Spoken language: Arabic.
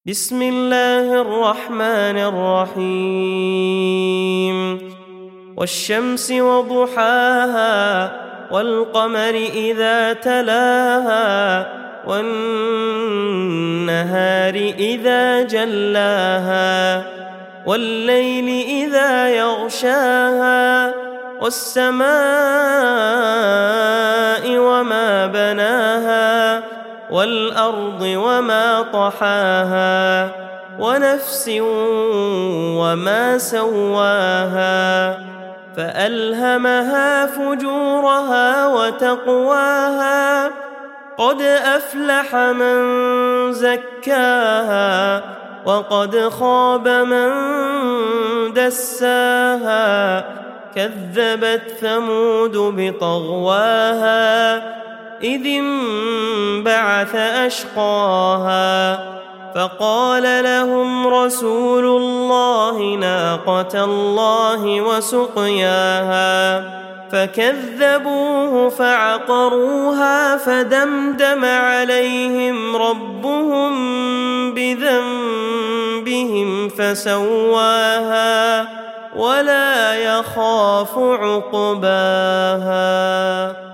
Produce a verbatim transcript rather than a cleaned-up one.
بسم الله الرحمن الرحيم والشمس وضحاها والقمر إذا تلاها والنهار إذا جلاها والليل إذا يغشاها والسماء وما بناها والأرض وما طحاها ونفس وما سواها فألهمها فجورها وتقواها قد أفلح من زكاها وقد خاب من دساها كذبت ثمود بطغواها إذ انبعث أشقاها فقال لهم رسول الله ناقة الله وسقياها فكذبوه فعقروها فدمدم عليهم ربهم بذنبهم فسواها ولا يخاف عقباها.